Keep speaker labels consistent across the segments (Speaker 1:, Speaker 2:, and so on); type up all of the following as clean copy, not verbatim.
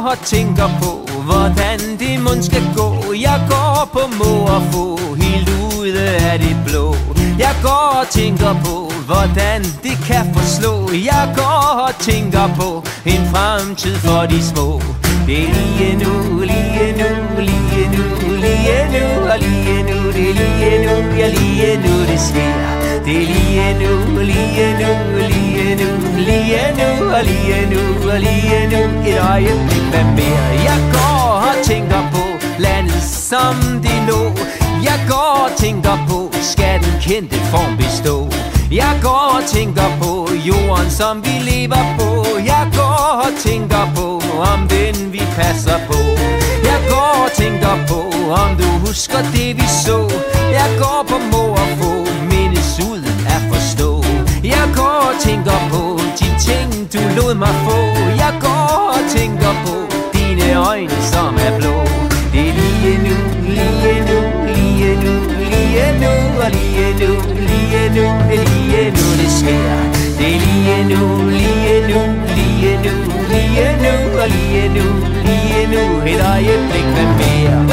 Speaker 1: og tænker på, hvordan det mund skal gå. Jeg går på må og få, helt ude af det blå. Jeg går og tænker på, hvordan det kan forslå. Jeg går og tænker på en fremtid for de små. Det er lige nu, lige nu, lige nu, lige nu, og lige nu, det er lige nu, ja lige nu det sker. Det er lige nu, lige nu, lige nu, lige nu, og lige nu, og lige nu, et øjeblik, hvad mere? Jeg går og tænker på landet som det lå. Jeg går og tænker på, skal den kendte form bestå? Jeg går og tænker på jorden, som vi lever på. Jeg går og tænker på, om den vi passer på. Jeg går og tænker på, om du husker det vi så. Jeg går på må og få, mindes ud at forstå. Jeg går og tænker på de ting du lod mig få. Jeg går og tænker på dine øjne som er blå. Det er lige nu, lige nu, lige nu, lige nu, og lige nu, lige nu, lige nu det sker. Det er lige nu, lige nu, lige nu, lige nu, og lige nu, lige nu, et øjeblik, hvad mere?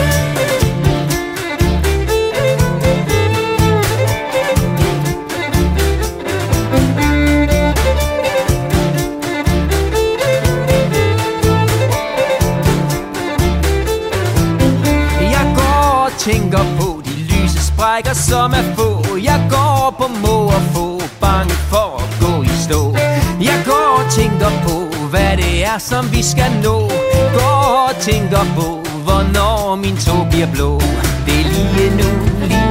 Speaker 1: Tænker på de lyse sprækker som er få. Jeg går på må og få, bange for at gå i stå. Jeg går og tænker på, hvad det er som vi skal nå. Går og tænker på, hvornår min tog bliver blå. Det er lige nu, lige